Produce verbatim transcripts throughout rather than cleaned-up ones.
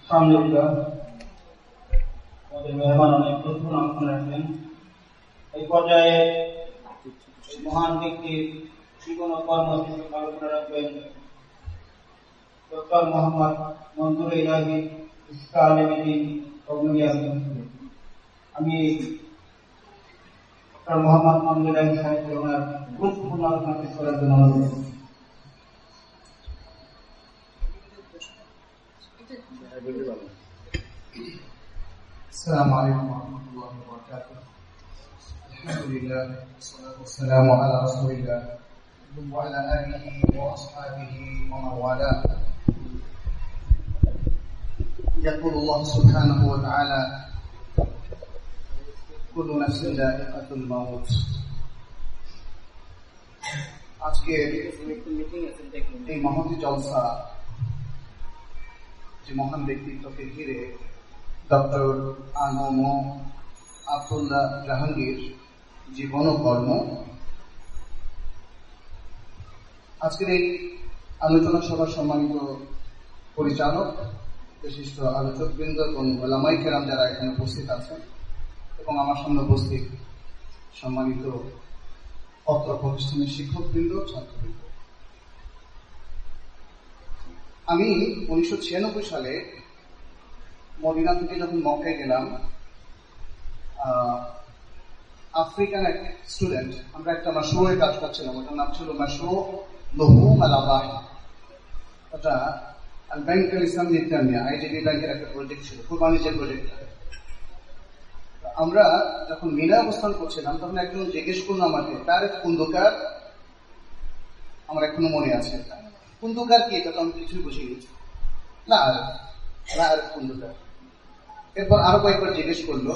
আলহামদুলিল্লাহ, আমাদের মেহমান অনেক গুরুত্বপূর্ণ আলোচনা রাখবেন। এই পর্যায়ে মহান ব্যক্তির জীবন ও কর্মসূচি আলোচনা রাখবেন ডক্টর মোহাম্মদ মনজুর ইলাহি ইসলামী কবুলিয়া। আমি ডক্টর মোহাম্মদ মনজুর ইলাহি সাহেবকে ওনার গুরুত্বপূর্ণ আলোচনা পেশ করার জন্য অনুরোধ। السلام عليكم ورحمة الله وبركاته. الحمد لله والصلاة والسلام على رسول الله وعلى آله وأصحابه ومن والاه. يقول الله سبحانه وتعالى: كل نفس ذائقة الموت. আজকে এই মহতি জলসা যে মহান ব্যক্তিত্বকে ঘিরে ডক্টর আনম আব্দুল্লাহ জাহাঙ্গীর জীবন ও কর্ম, আজকের এই আলোচনা সভার সম্মানিত পরিচালক, বিশিষ্ট আলোচকবৃন্দ এবং ওলামায়ে কেরাম যারা এখানে উপস্থিত আছেন এবং আমার সামনে উপস্থিত সম্মানিত অত্র প্রতিষ্ঠানের শিক্ষকবৃন্দ, ছাত্রবৃন্দ, আমি উনিশশো ছিয়ানব্বই সালে মদিনা থেকে যখন মক্কায় গেলাম, আফ্রিকান এক স্টুডেন্ট, আমরা একটা মাশরুয়ে কাজ করছিলাম, ওটার নাম ছিল মাশরু লুহুম আল আবাহ। ওটা আল ব্যাংক আল ইসলামী ইসলামিয়া আইডিবি ব্যাংকের একটা প্রজেক্ট ছিল, খুব বাণিজ্যের প্রজেক্ট। আমরা যখন মিনা অবস্থান করছিলাম তখন একজন জিজ্ঞেস করলো আমাকে, তার কুন্দুকার, আমার এখনো মনে আছে, কুন্দুকার কি, এটা তো আমি কিছুই বুঝে গেছি না, আর কুন্দুকার। এরপর আরো কয়েকবার জিজ্ঞেস করলো,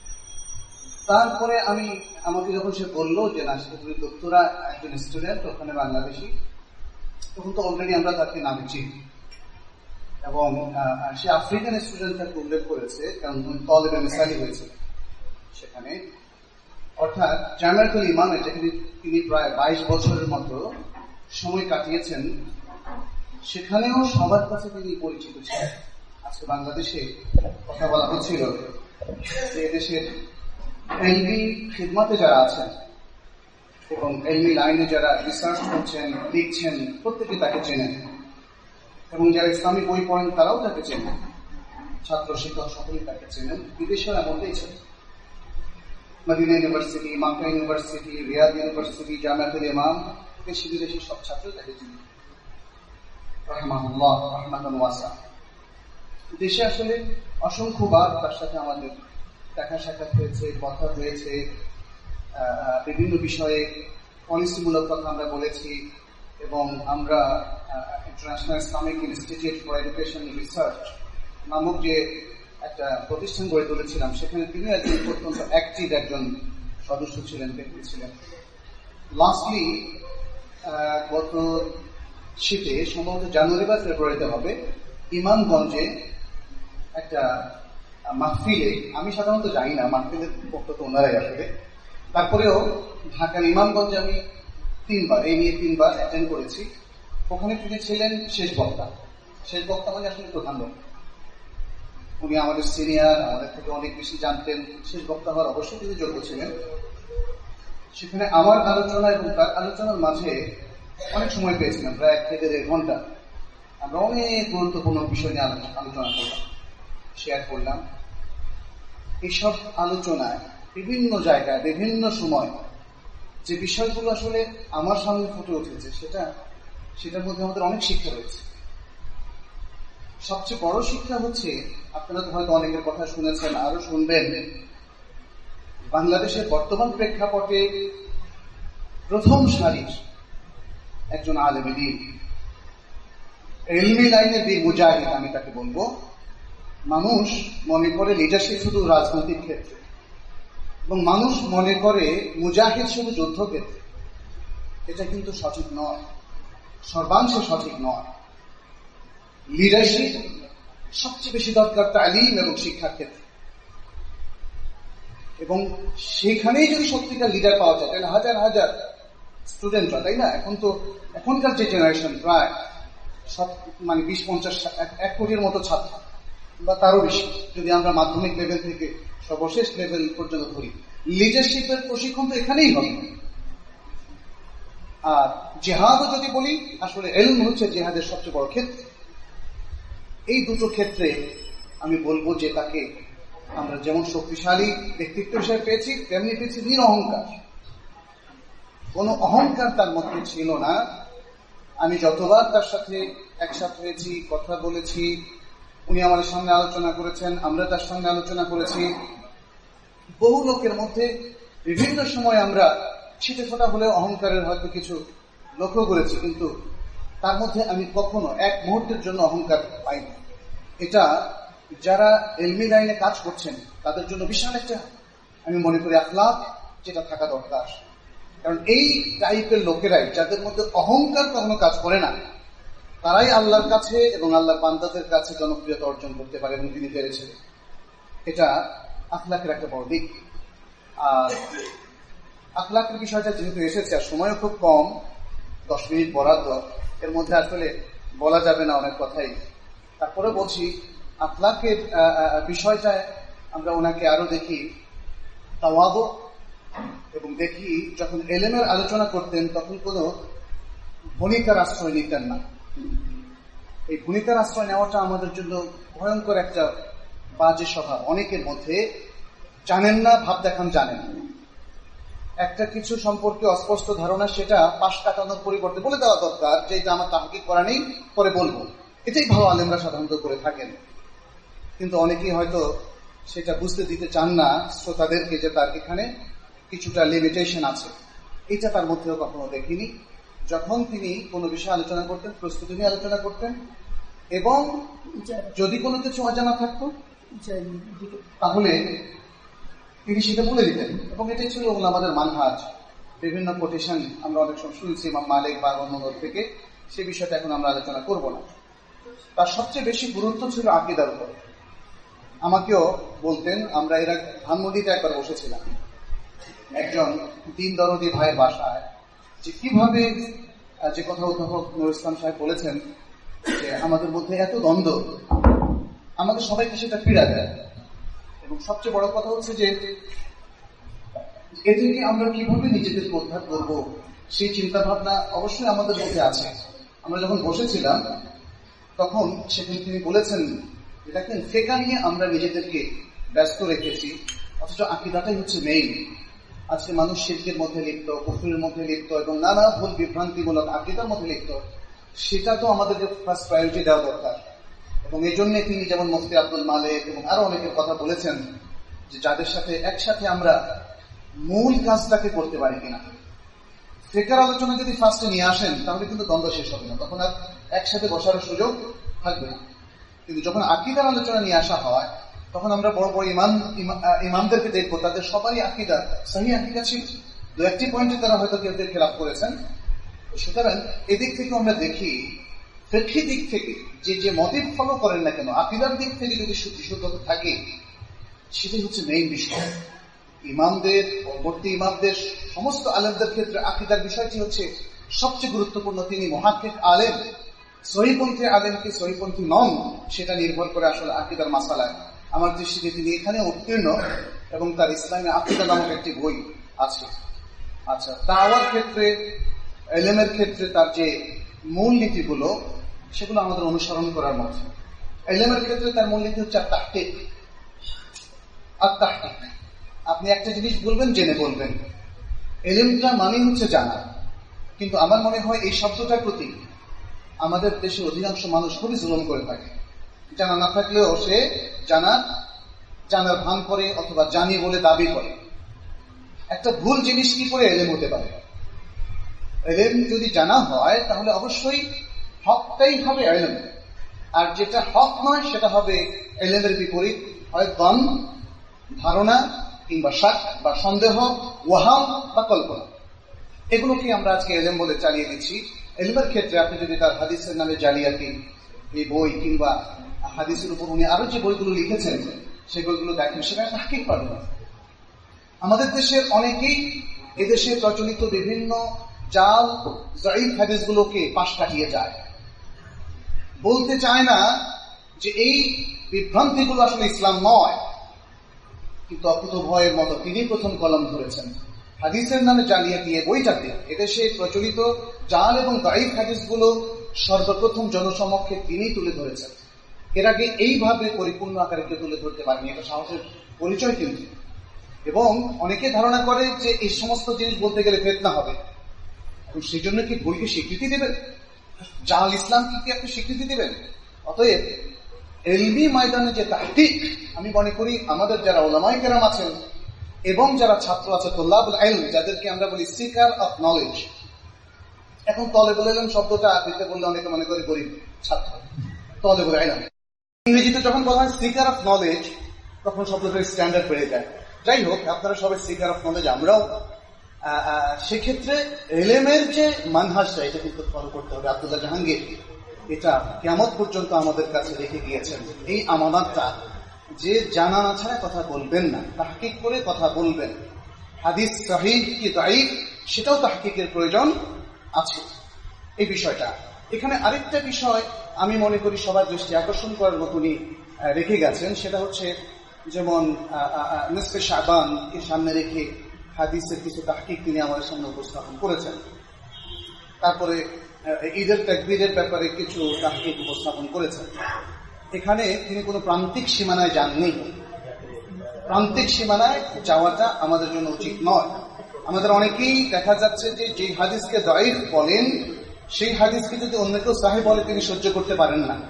তারপরে আমি আমাকে যখন সে বললো যে না, সে তুমি দোক্তরা একজন স্টুডেন্ট ওখানে বাংলাদেশি, তখন তো অলরেডি আমরা তাকে নামে চিনি এবং সে আফ্রিকান স্টুডেন্ট তাকে উল্লেখ করেছে, কারণ তলেবে মিসালি হয়েছে সেখানে, অর্থাৎ জামিয়াতুল ইমামে যেখানে তিনি প্রায় বাইশ বছরের মতো সময় কাটিয়েছেন, সেখানেও সবার কাছে তিনি পরিচিত ছিলেন। আজকে বাংলাদেশে কথা বলা হচ্ছিল যে দেশের এলমি খিদমতে যারা আছেন এবং এলমি লাইনে যারা রিসার্চ করছেন, লিখছেন, প্রত্যেকে তাকে চেনেন এবং যারা ইসলামী বই পড়েন তারাও তাকে চেনেন, ছাত্র শিক্ষক সকলেই তাকে চেনেন। বিদেশেও এমনটাই ছিল। Medina university, Mecca university, Riyadh university, জামিয়াতুল ইমাম, দেশি বিদেশি সব ছাত্র তাকে চেনেন রাহিমাহুল্লাহ রাহমাতান ওয়াসিআ। দেশে আসলে অসংখ্যবার তার সাথে আমাদের দেখা সাক্ষাৎ হয়েছে, কথা হয়েছে, বিভিন্ন বিষয়ে পলিসিমূলক কথা আমরা বলেছি এবং আমরা international Islamic institute for education research নামক যে একটা প্রতিষ্ঠান গড়ে তুলেছিলাম, সেখানে তিনি একজন অত্যন্ত অ্যাক্টিভ একজন সদস্য ছিলেন, ব্যক্তি ছিলেন। লাস্টলি গত শীতে, সম্ভবত জানুয়ারি বা ফেব্রুয়ারিতে হবে, ইমামগঞ্জে একটা মাহফিলে, আমি সাধারণত যাই না মাহফিলের পক্ষ তো ওনারাই আসবে, তারপরেও ঢাকার ইমামগঞ্জে আমি তিনবার এই নিয়ে তিনবার অ্যাটেন্ড করেছি। ওখানে তিনি ছিলেন শেষ বক্তা। শেষ বক্তা মানে আসলে প্রধান বক্তা। উনি আমাদের সিনিয়র, আমাদের থেকে অনেক বেশি জানতেন, শেষ বক্তা হওয়ার অবশ্যই তিনি যোগ্য ছিলেন। সেখানে আমার আলোচনা এবং তার আলোচনার মাঝে অনেক সময় পেয়েছিলাম, প্রায় এক থেকে দেড় ঘন্টা। আমরা অনেক গুরুত্বপূর্ণ বিষয় নিয়ে আলোচনা করলাম, শেয়ার করলাম। এইসব আলোচনায় বিভিন্ন জায়গায় বিভিন্ন সময় যে বিষয়গুলো আসলে আমার সামনে ফুটে উঠেছে, সেটা সেটার মধ্যে আমাদের অনেক শিক্ষা রয়েছে। সবচেয়ে বড় শিক্ষা হচ্ছে, আপনারা তো হয়তো অনেকের কথা শুনেছেন, আরো শুনবেন, বাংলাদেশের বর্তমান প্রেক্ষাপটে প্রথম সারির একজন আলেমে দ্বীন, ইলমি লাইনের বীর মুজাহিদ আমি তাকে বলবো। মানুষ মনে করে লিডারশিপ শুধু রাজনৈতিক ক্ষেত্রে, এবং মানুষ মনে করে মুজাহিদ শুধু যুদ্ধক্ষেত্রে। এটা কিন্তু সঠিক নয়, সর্বাংশে সঠিক নয়। লিডারশিপ সবচেয়ে বেশি দরকার তালিম এবং শিক্ষার ক্ষেত্রে, এবং সেখানেই যদি সত্যিকার লিডার পাওয়া যায়, তাহলে হাজার হাজার স্টুডেন্টরা, তাই না? এখন তো এখনকার যে জেনারেশন প্রায় সব মানে বিশ পঞ্চাশ এক কোটির মতো ছাত্র, বা তারও বেশি যদি আমরা মাধ্যমিক লেভেল থেকে সর্বশেষ লেভেল পর্যন্ত ধরি, লিডারশিপের প্রশিক্ষণ তো এখানেই হবে। আর জেহাদও যদি বলি, আসলে ইলম হচ্ছে জেহাদের সবচেয়ে বড় ক্ষেত্র। এই দুটো ক্ষেত্রে আমি বলবো যে তাকে আমরা যেমন শক্তিশালী ব্যক্তিত্ব হিসেবে পেয়েছি, তেমনি পেয়েছি নিরহংকার। কোন অহংকার তার মধ্যে ছিল না। আমি যতবার তার সাথে একসাথে হয়েছি, কথা বলেছি, উনি আমাদের সামনে আলোচনা করেছেন, আমরা তার সামনে আলোচনা করেছি, বহু লোকের মধ্যে বিভিন্ন সময় আমরা ছিটে ফোটা হলেও অহংকারের হয়তো কিছু লক্ষ্য করেছি, কিন্তু তার মধ্যে আমি কখনো এক মুহূর্তের জন্য অহংকার পাইনি। এটা যারা ইলমি লাইনে কাজ করছেন তাদের জন্য বিশাল একটা, আমি মনে করি, আখলাক যেটা থাকা দরকার। কারণ এই টাইপের লোকেরাই, যাদের মধ্যে অহংকার কখনো কাজ করে না, তারাই আল্লাহর কাছে এবং আল্লাহর বান্দাদের কাছে জনপ্রিয়তা অর্জন করতে পারে, এবং তিনি পেরেছেন। এটা আখলাকের একটা বড় দিক। আর আখলাকের বিষয়টা যেহেতু এসেছে, আর সময়ও খুব কম, দশ মিনিট বরাদ্দ, এর মধ্যে আসলে বলা যাবে না অনেক কথাই। তারপরে বলছি, আখলাকের বিষয়টায় আমরা ওনাকে আরো দেখি তাওয়াদু, এবং দেখি যখন ইলমের আলোচনা করতেন তখন কোনো ভনিতার আশ্রয় নিতেন না। এই ভনিতার আশ্রয় নেওয়াটা আমাদের জন্য ভয়ঙ্কর একটা বাজে স্বভাব। অনেকের মধ্যে জানেন না, ভাব দেখান জানেন, একটা কিছু সম্পর্কে অস্পষ্ট ধারণা, সেটা পাশ কাটানোর পরিবর্তে বলে দেওয়া দরকার যে এটা আমার তাহকিক করা নেই, পরে বলবো। এটাই ভালো আলেমরা সাধারণত করে থাকেন। কিন্তু অনেকেই হয়তো সেটা বুঝতে দিতে চান না শ্রোতাদেরকে যে তার এখানে কিছুটা লিমিটেশন আছে। এটা তার মধ্যেও কখনো দেখিনি। যখন তিনি কোনো বিষয়ে আলোচনা করতেন, প্রস্তুতি নিয়ে আলোচনা করতেন, এবং যদি কোনো কিছু অজানা থাকতো তাহলে তিনি সেটা বলে দিতেন। এবং এটাই ছিল আমাদের মানহাজ। বিভিন্ন কোটেশন আমরা অনেক সময় শুনছি ইমাম মালিক বা অন্যদের থেকে, সে বিষয়টা এখন আমরা আলোচনা করব না। তার সবচেয়ে বেশি গুরুত্ব ছিল আকীদার উপর। আমাকেও বলতেন, আমরা এরা ধানমন্ডিতে একবার বসেছিলাম একজন দিন দরদি ভাইয়ের বাসায়, যে কিভাবে, যে কথা অধ্যাপক নুরুল ইসলাম সাহেব বলেছেন যে আমাদের মধ্যে এত দ্বন্দ্ব, আমাদের সবাইকে সেটা পীড়া দেয়। এবং সবচেয়ে বড় কথা হচ্ছে যে এ থেকে আমরা কিভাবে নিজেদেরকে উদ্ধার করবো, সেই চিন্তা ভাবনা অবশ্যই আমাদের মধ্যে আছে। আমরা যখন বসেছিলাম তখন সেখানে তিনি বলেছেন, দেখেন ফিকহ নিয়ে আমরা নিজেদেরকে ব্যস্ত রেখেছি, অথচ আকীদাটাই হচ্ছে মেইন। আজকে মানুষ শিরকের মধ্যে লিপ্ত, কুফরের মধ্যে লিপ্ত, এবং নানা ভুল বিভ্রান্তিমূলক আকীদার মধ্যে লিপ্ত। সেটা তো আমাদেরকে ফার্স্ট প্রায়োরিটি দেওয়া দরকার। এবং এই জন্য তিনি যেমন মুফতি আব্দুল মালিক এবং আরো অনেকের কথা বলেছেন, যে যাদের সাথে একসাথে আমরা মূল কাজটাকে করতে পারি কিনা। ফিকহের আলোচনা যদি ফার্স্টে নিয়ে আসেন তাহলে কিন্তু দ্বন্দ্ব শেষ হবে না, তখন আর একসাথে বসার সুযোগ থাকবে না। কিন্তু যখন আকীদার আলোচনা নিয়ে আসা হয়, তখন আমরা বড় বড় ইমাম ইমামদেরকে দেখবো, তাদের সবারই আকীদা সহিহ আকীদা ছিল। দু একটি পয়েন্টে তারা হয়তো কেউ কেউ খেলাফ করেছেন। সুতরাং এদিক থেকে আমরা দেখি, ফিকহি দিক থেকে যে যে মতিভ ফলো করেন না কেন, আকীদার দিক থেকে যদি বিশুদ্ধতা থাকে, সেটাই হচ্ছে মেইন বিষয়। ইমামদের, পরবর্তী ইমামদের, সমস্ত আলেমদের ক্ষেত্রে আকীদার বিষয়টি হচ্ছে সবচেয়ে গুরুত্বপূর্ণ। তিনি মুহাক্কিক আলেম, সহিপন্থী আলেম কি সহিপন্থী নন, সেটা নির্ভর করে আসলে আকীদার মাসালায়। আমার দৃষ্টিতে তিনি এখানে উত্তীর্ণ, এবং তার ইসলামে আকীদা নামক একটি বই আছে। আচ্ছা, দাওয়ার ক্ষেত্রে, ইলমের ক্ষেত্রে তার যে মূল নীতিগুলো, সেগুলো আমাদের অনুসরণ করার মতো। ইলমের ক্ষেত্রে তার মূল নীতি হচ্ছে আত-তাহকিক। আত-তাহকিক, আপনি একটা জিনিস বলবেন, জেনে বলবেন। ইলমটা মানে হচ্ছে জানা। কিন্তু আমার মনে হয় এই শব্দটার প্রতি আমাদের দেশের অধিকাংশ মানুষ খুবই জুলুম করে থাকে। জানা না থাকলেও সে জানা জানার ভান করে, অথবা জানি বলে দাবি করে। একটা ভুল জিনিস কি করে ইলম হতে পারে? ইলম যদি জানা হয় তাহলে অবশ্যই হকটাই হবে ইলম, আর যেটা হক নয় সেটা হবে ইলমের বিপরীত, হয় দন, ধারণা, কিংবা শাক বা সন্দেহ, ওয়াহাম বা কল্পনা। এগুলোকে আমরা আজকে ইলম বলে চালিয়ে দিচ্ছি। ইলমের ক্ষেত্রে আপনি যদি তার হাদিসের নামে জালিয়াতি এই বই, কিংবা হাদিসের উপর উনি আরো যে বইগুলো লিখেছেন সেগুলো দেখেন, সেখানে তাহকিক পাবেন না। আমাদের দেশের অনেকেই এদেশে প্রচলিত বিভিন্ন জাল যায়িফ হাদিসগুলোকে পাশ কাটিয়ে যায়, বলতে চায় না যে এই বিভ্রান্তিগুলো আসলে ইসলাম নয়, কিন্তু অকুত ভয়ের মতো তিনি প্রথম কলম ধরেছেন হাদিসের নামে জ্বালিয়ে দিয়ে বইটাতে। এদেশে প্রচলিত জাল এবং দায়ীফ হাদিসগুলো সর্বপ্রথম জনসমক্ষে তিনি তুলে ধরেছেন। এর আগে এইভাবে পরিপূর্ণ আকারে কেউ তুলে ধরতে পারেনি, এটা সাহসের পরিচয় কিন্তু। এবং অনেকে ধারণা করে যে এই সমস্ত জিনিস বলতে গেলে ফিতনা হবে, এবং সেই জন্য কি বইকে স্বীকৃতি দেবেন? জাল ইসলামকে কি আপনি স্বীকৃতি দেবেন? অতএব ইলমি ময়দানে যে তাহকিক, আমি মনে করি আমাদের যারা উলামায়ে কেরাম আছেন এবং যারা ছাত্র আছে তুল্লাবুল ইলম, যাদেরকে আমরা বলি সিকার অফ নলেজ। এখন তলেবুল ইলম শব্দটা দিতে বললে অনেকে মনে করে গরিব ছাত্র, তলেবুল ইলম। ইংরেজিতে যখন বলা হয় সিকার অফ নলেজ, তখন শব্দটার স্ট্যান্ডার্ড বেড়ে যায়। যাই হোক, আপনারা সবাই সিকার অফ নলেজ, আমরাও। সেক্ষেত্রে এলেমের যে মানহাজটা, এটা কিন্তু ফলো করতে হবে। আব্দুল্লাহ জাহাঙ্গীর এটা কিয়ামত পর্যন্ত আমাদের কাছে রেখে গিয়েছেন, এই আমানতটা, যে জানা না ছাড়া কথা বলবেন না, তাহকিক করে কথা বলবেন। হাদিস সহিহ কি দাঈফ সেটাও তাহকিকের প্রয়োজন আছে। এই বিষয়টা এখানে আরেকটা বিষয় আমি মনে করি সবার দৃষ্টি আকর্ষণ করার মতনই রেখে গেছেন, সেটা হচ্ছে যেমন নিসফে শাবান এর সামনে রেখে হাদিসের কিছু তাহকিক তিনি আমাদের সামনে উপস্থাপন করেছেন। তারপরে ঈদের তাকবীরের ব্যাপারে কিছু তাহকিক উপস্থাপন করেছেন। এখানে তিনি কোনো প্রান্তিক সীমানায় যাননি। প্রান্তিক সীমানায় যাওয়াটা আমাদের জন্য উচিত নয়। আমাদের অনেকেই দেখা যাচ্ছে যে যে হাদিসকে দাঈফ বলেন, সেই হাদিসকে যদি অন্য কেউ সাহিহ বলে তিনি সহ্য করতে পারেন না,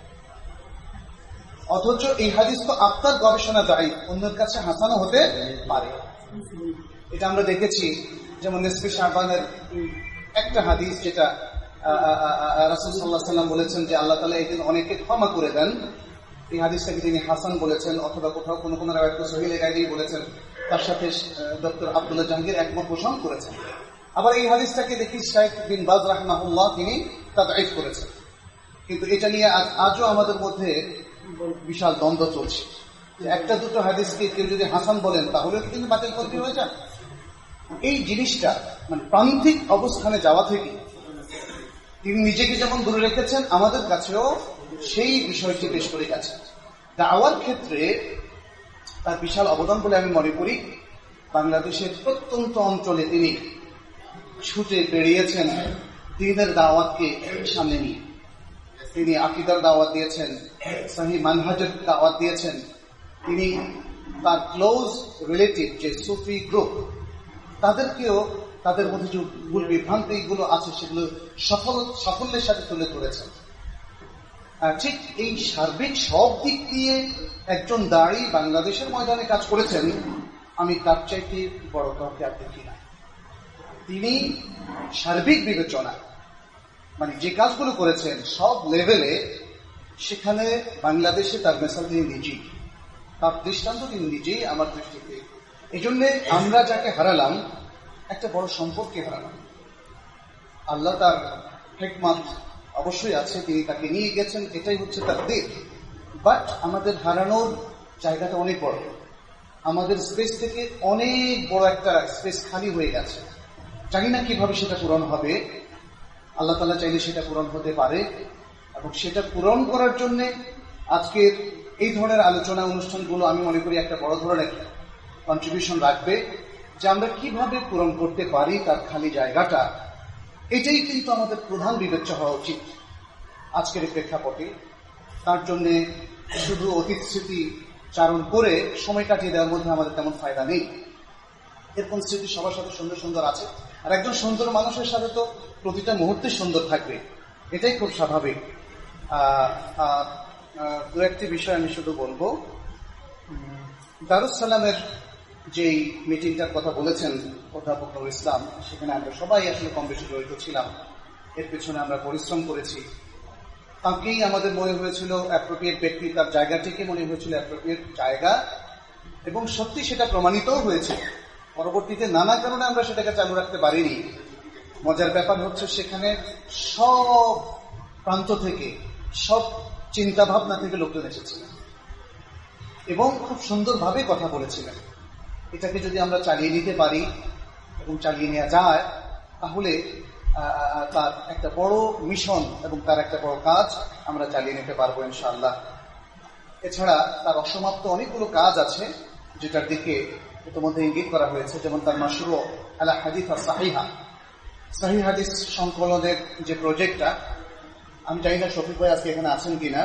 অথচ এই হাদিস তো আপনার গবেষণা দাঈফ, অন্যের কাছে হাসানও হতে পারে। এটা আমরা দেখেছি, যেমন নিসফে শাবানের একটা হাদিস, যেটা রাসূল সাল্লাল্লাহু আলাইহি ওয়াসাল্লাম বলেছেন যে আল্লাহ তাআলা এদিন অনেককে ক্ষমা করে দেন। এই হাদিসটাকে তিনি হাসান বলেছেন, অথবা কোথাও কোনো কোনো রাওয়ায়াতে সহিহ লেখায় বলেছেন। তার সাথে ডক্টর আব্দুল্লাহ জাহাঙ্গীর একমত পোষণ করেছেন। আবার এই হাদিসটাকে দেখি শাইখ বিন বাজ রাহমাহুল্লাহ তিনি তাদঈফ করেছেন। কিন্তু এটা নিয়ে আজও আমাদের মধ্যে বিশাল দ্বন্দ্ব চলছে। একটা দুটো হাদিসকে কেউ যদি হাসান বলেন তাহলেও কিন্তু বাতিল করতে হয়ে যায়। এই জিনিসটা মানে প্রান্তিক অবস্থানে যাওয়া থেকে তিনি নিজেকে যেমন দূরে রেখেছেন, আমাদের কাছেও সেই বিষয়টি পেশ করে গেছেন। দাওয়ার ক্ষেত্রে তার বিশাল অবদান বলে আমি মনে করি। বাংলাদেশের প্রত্যন্ত অঞ্চলে তিনি ছুটে বেরিয়েছেন দ্বীনের দাওয়াতকে সামনে নিয়ে। তিনি আকীদার দাওয়াত দিয়েছেন, সহিহ মানহাজের দাওয়াত দিয়েছেন। তিনি তার ক্লোজ রিলেটিভ যে সুফি গ্রুপ, তাদেরকেও তাদের মধ্যে যে ভুল বিভ্রান্তিগুলো আছে সেগুলো সফল সাফল্যের সাথে তুলে ধরেছেন। ঠিক এই সার্বিক সব দিক দিয়ে একজন দাঁড়ি বাংলাদেশের ময়দানে কাজ করেছেন, আমি তার চাইতে বড় কাউকে আর দেখি না। তিনি সার্বিক বিবেচনা মানে যে কাজগুলো করেছেন সব লেভেলে, সেখানে বাংলাদেশে তার মেসাল তিনি নিজেই, তার দৃষ্টান্ত তিনি নিজেই আমার দৃষ্টিতে। এই জন্যে আমরা যাকে হারালাম, একটা বড় সম্পর্কে হারালাম। আল্লাহ তার হিকমত অবশ্যই আছে, তিনি তাকে নিয়ে গেছেন, এটাই হচ্ছে তার দিক। বাট আমাদের হারানোর জায়গাটা অনেক বড়, আমাদের স্পেস থেকে অনেক বড় একটা স্পেস খালি হয়ে গেছে। জানি না কিভাবে সেটা পূরণ হবে। আল্লাহ তাআলা চাইলে সেটা পূরণ হতে পারে, এবং সেটা পূরণ করার জন্য আজকের এই ধরনের আলোচনা অনুষ্ঠানগুলো আমি মনে করি একটা বড় ধরনের কন্ট্রিবিউশন রাখবে, যে আমরা কিভাবে পূরণ করতে পারি তার খালি জায়গাটা। এটাই কিন্তু আমাদের প্রধান বিবেচ্য হওয়া উচিত আজকের এই প্রেক্ষাপটে। তার জন্য শুধু অতীত স্মৃতি চারণ করে সময় কাটিয়ে দেওয়ার মধ্যে আমাদের তেমন ফায়দা নেই। এরকম স্মৃতি সবার সাথে সুন্দর সুন্দর আছে, আর একজন সুন্দর মানুষের সাথে তো প্রতিটা মুহূর্তে সুন্দর থাকবে, এটাই খুব স্বাভাবিক। দু একটি বিষয় আমি শুধু বলবো। দারুস সালামের যেই মিটিংটার কথা বলেছেন অধ্যাপক নুরুল ইসলাম, সেখানে আমরা সবাই আসলে কম বেশি জড়িত ছিলাম। এর পেছনে আমরা পরিশ্রম করেছি। তাকেই আমাদের মনে হয়েছিল অ্যাপ্রোপ্রিয়েট ব্যক্তি, তার জায়গাটিকে মনে হয়েছিল অ্যাপ্রোপ্রিয়েট জায়গা, এবং সত্যি সেটা প্রমাণিতও হয়েছে। পরবর্তীতে নানা কারণে আমরা সেটাকে চালু রাখতে পারিনি। মজার ব্যাপার হচ্ছে সেখানে সব প্রান্ত থেকে, সব চিন্তা ভাবনা থেকে লোকজন এসেছিলেন এবং খুব সুন্দরভাবে কথা বলেছিলেন। এটাকে যদি আমরা চালিয়ে নিতে পারি এবং চালিয়ে নেওয়া যায়, তাহলে তার একটা বড় মিশন এবং তার একটা বড় কাজ আমরা চালিয়ে নিতে পারবো ইনশাআল্লাহ। এছাড়া তার অসমাপ্ত অনেকগুলো কাজ আছে যেটার দিকে ইতিমধ্যে ইঙ্গিত করা হয়েছে, যেমন তার মাশরু আলা হাদিস আর সাহিহা, সহিহ হাদিস সংকলনের যে প্রজেক্টটা, আমি জানি না শফিক ভাই আজকে এখানে আছেন কিনা,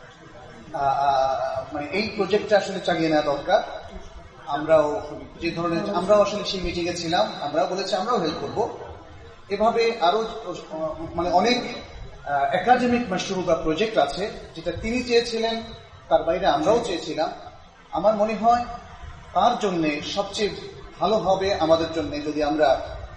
মানে এই প্রজেক্টটা আসলে চালিয়ে নেওয়া দরকার। আমরাও যে ধরনের আমরাও আসলে সেই মিটিংয়ে ছিলাম, আমরাও বলেছি আমরাও হেল্প করব। এভাবে আরো মানে অনেক একাডেমিক মাশরু বা প্রজেক্ট আছে যেটা তিনি চেয়েছিলেন, তার বাইরে আমরাও চেয়েছিলাম। আমার মনে হয় তার জন্য সবচেয়ে ভালো হবে আমাদের জন্য যদি আমরা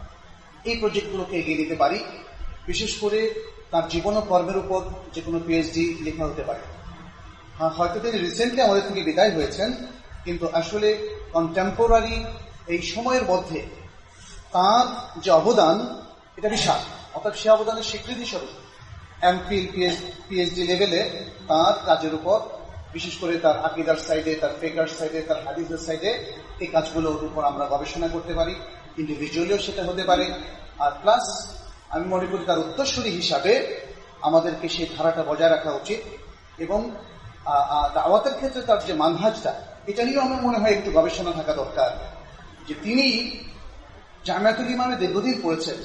এই প্রজেক্টগুলোকে এগিয়ে নিতে পারি। বিশেষ করে তার জীবন ও কর্মের উপর যে কোনো পিএইচডি লেখা হতে পারে। হ্যাঁ, হয়তো তিনি রিসেন্টলি আমাদের থেকে বিদায় হয়েছেন, কিন্তু আসলে কন্টেম্পোরারি এই সময়ের মধ্যে তার যে অবদান এটা বিশাল। অর্থাৎ সে অবদানের স্বীকৃতি স্বরূপ এমফিল পিএইচডি লেভেলে তার কাজের উপর, বিশেষ করে তার আকীদার সাইডে, তার ফিকহের সাইডে, তার হাদিসের সাইডে এই কাজগুলোর উপর আমরা গবেষণা করতে পারি। ইন্ডিভিজুয়ালিও সেটা হতে পারে। আর প্লাস আমি মনে করি তার উত্তরসূরি হিসাবে আমাদেরকে সেই ধারাটা বজায় রাখা উচিত, এবং দাওয়াতের ক্ষেত্রে তার যে মানহাজটা, এটা নিয়েও আমার মনে হয় একটু গবেষণা থাকা দরকার। যে তিনি জামিয়াতুল ইমামে দীর্ঘদিন পড়েছেন,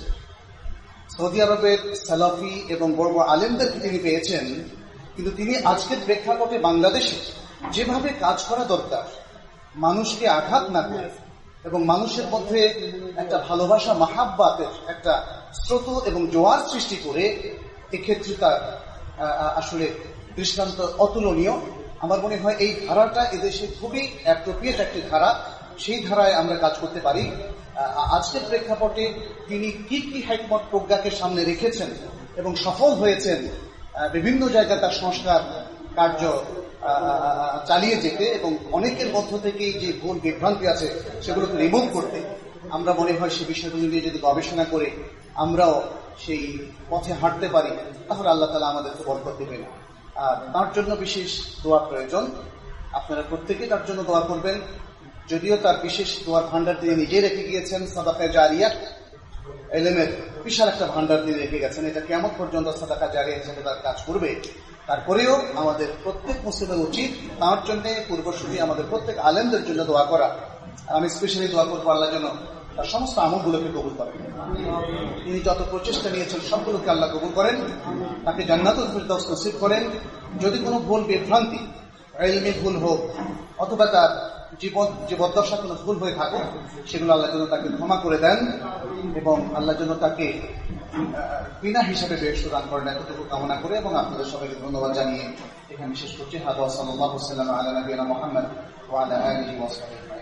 সৌদি আরবের সালাফি এবং বড় বড় আলেমদেরকে তিনি পেয়েছেন, কিন্তু তিনি আজকের প্রেক্ষাপটে বাংলাদেশে যেভাবে কাজ করা দরকার, মানুষকে আঘাত না করে এবং মানুষের মধ্যে একটা ভালোবাসা মাহাব্বাতের একটা স্রোত এবং জোয়ার সৃষ্টি করে, এক্ষেত্রে তার আসলে দৃষ্টান্ত অতুলনীয়। আমার মনে হয় এই ধারাটা এদেশে খুবই অ্যাপ্রোপ্রিয়েট একটি ধারা, সেই ধারায় আমরা কাজ করতে পারি। আজকের প্রেক্ষাপটে তিনি কি কি হিকমত প্রজ্ঞাকে সামনে রেখেছেন এবং সফল হয়েছেন বিভিন্ন জায়গায় তার সংস্কার কার্য চালিয়ে যেতে, এবং অনেকের মধ্য থেকে যে ভুল বিভ্রান্তি আছে সেগুলোকে রিমুভ করতে। আমরা মনে হয় সে বিষয়গুলো নিয়ে যদি গবেষণা করে আমরাও সেই পথে হাঁটতে পারি, তাহলে আল্লাহ তাআলা আমাদেরকে বরকত দিবেন। আর তার জন্য বিশেষ দোয়া প্রয়োজন। আপনারা প্রত্যেকে তার জন্য দোয়া করবেন। যদিও তার বিশেষ দোয়ার ভান্ডার তিনি নিজে রেখে গিয়েছেন, সাদাকা জারিয়া, ইলমের বিশাল একটা ভান্ডার তিনি রেখে গেছেন। এটা কিয়ামত পর্যন্ত সাদাকা জারিয়া হিসেবে তার কাজ করবে। তারপরেও আমাদের প্রত্যেক মুসলিমের উচিত তার জন্য, পূর্বসূরি আমাদের প্রত্যেক আলেমদের জন্য দোয়া করা। আমি স্পেশালি দোয়া করবো আল্লাহ যেন তার সমস্ত আমলগুলোকে কবুল করেন। তিনি যত প্রচেষ্টা নিয়েছেন সবগুলোকে আল্লাহ কবুল করেন, তাকে জান্নাতুল ফিরদাউস নসিব করেন। যদি কোনো ভুল বিভ্রান্তি, ইলমি ভুল হোক অথবা তার জীবন জীবদ্দশা কোনো ভুল হয়ে থাকে, সেগুলো আল্লাহ যেন তাকে ক্ষমা করে দেন এবং আল্লাহ যেন তাকে বিনা হিসাবে বেহেশত দান করেন, এতটুকু কামনা করে এবং আপনাদের সবাইকে ধন্যবাদ জানিয়ে এখানে শেষ করছি। হাদা সাল্লাল্লাহু আলাইহি ওয়া সাল্লাম আলা নবিয়িনা মুহাম্মদ ওয়া আলা আলিহি ওয়া সাহবিহি।